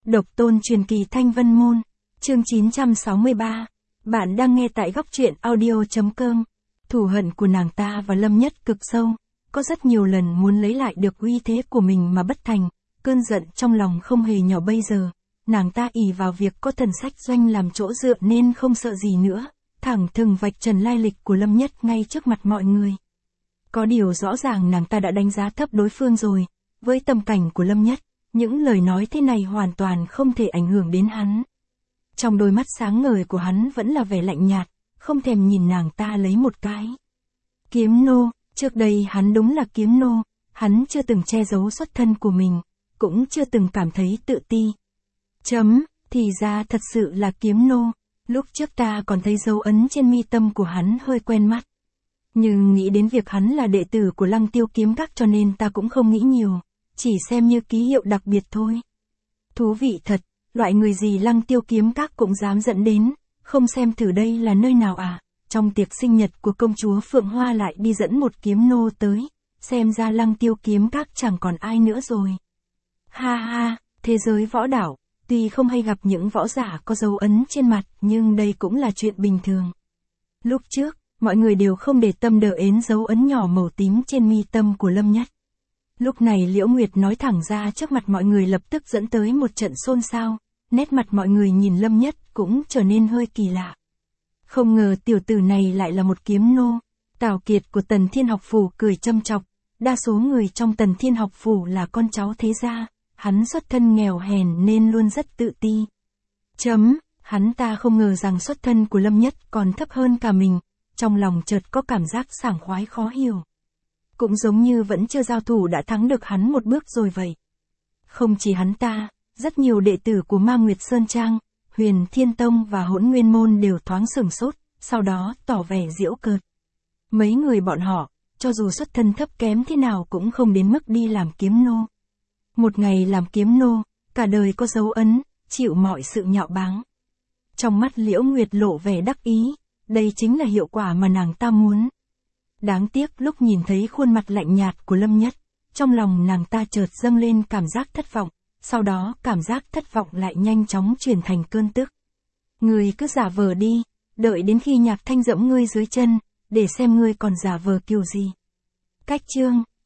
Độc tôn truyền kỳ Thanh Vân Môn, chương 963. Bạn đang nghe tại góc truyện audio.com. Thù hận của nàng ta và Lâm Nhất cực sâu, có rất nhiều lần muốn lấy lại được uy thế của mình mà bất thành, cơn giận trong lòng không hề nhỏ bây giờ. Nàng ta ỷ vào việc có Thần Sách Doanh làm chỗ dựa nên không sợ gì nữa, thẳng thừng vạch trần lai lịch của Lâm Nhất ngay trước mặt mọi người. Có điều rõ ràng nàng ta đã đánh giá thấp đối phương rồi, với tầm cảnh của Lâm Nhất, những lời nói thế này hoàn toàn không thể ảnh hưởng đến hắn. Trong đôi mắt sáng ngời của hắn vẫn là vẻ lạnh nhạt, không thèm nhìn nàng ta lấy một cái. Kiếm nô, trước đây hắn đúng là kiếm nô, hắn chưa từng che giấu xuất thân của mình, cũng chưa từng cảm thấy tự ti. Thì ra thật sự là kiếm nô, lúc trước ta còn thấy dấu ấn trên mi tâm của hắn hơi quen mắt. Nhưng nghĩ đến việc hắn là đệ tử của Lăng Tiêu Kiếm Các cho nên ta cũng không nghĩ nhiều, chỉ xem như ký hiệu đặc biệt thôi. Thú vị thật, loại người gì Lăng Tiêu Kiếm Các cũng dám dẫn đến, không xem thử đây là nơi nào à? Trong tiệc sinh nhật của công chúa Phượng Hoa lại đi dẫn một kiếm nô tới, xem ra Lăng Tiêu Kiếm Các chẳng còn ai nữa rồi. Ha ha, thế giới võ đảo, tuy không hay gặp những võ giả có dấu ấn trên mặt, nhưng đây cũng là chuyện bình thường. Lúc trước, mọi người đều không để tâm đờ ến dấu ấn nhỏ màu tím trên mi tâm của Lâm Nhất. Lúc này Liễu Nguyệt nói thẳng ra trước mặt mọi người lập tức dẫn tới một trận xôn xao, nét mặt mọi người nhìn Lâm Nhất cũng trở nên hơi kỳ lạ. Không ngờ tiểu tử này lại là một kiếm nô. Tào Kiệt của Tần Thiên Học Phủ cười châm chọc, đa số người trong Tần Thiên Học Phủ là con cháu thế gia, hắn xuất thân nghèo hèn nên luôn rất tự ti. Hắn ta không ngờ rằng xuất thân của Lâm Nhất còn thấp hơn cả mình, trong lòng chợt có cảm giác sảng khoái khó hiểu. Cũng giống như vẫn chưa giao thủ đã thắng được hắn một bước rồi vậy. Không chỉ hắn ta, rất nhiều đệ tử của Ma Nguyệt Sơn Trang, Huyền Thiên Tông và Hỗn Nguyên Môn đều thoáng sửng sốt, sau đó tỏ vẻ giễu cợt. Mấy người bọn họ, cho dù xuất thân thấp kém thế nào cũng không đến mức đi làm kiếm nô. Một ngày làm kiếm nô, cả đời có dấu ấn, chịu mọi sự nhạo báng. Trong mắt Liễu Nguyệt lộ vẻ đắc ý, đây chính là hiệu quả mà nàng ta muốn. Đáng tiếc lúc nhìn thấy khuôn mặt lạnh nhạt của Lâm Nhất, trong lòng nàng ta chợt dâng lên cảm giác thất vọng, sau đó cảm giác thất vọng lại nhanh chóng chuyển thành cơn tức. Ngươi cứ giả vờ đi, đợi đến khi Nhạc Thanh dẫm ngươi dưới chân, để xem ngươi còn giả vờ kiểu gì. Cách chương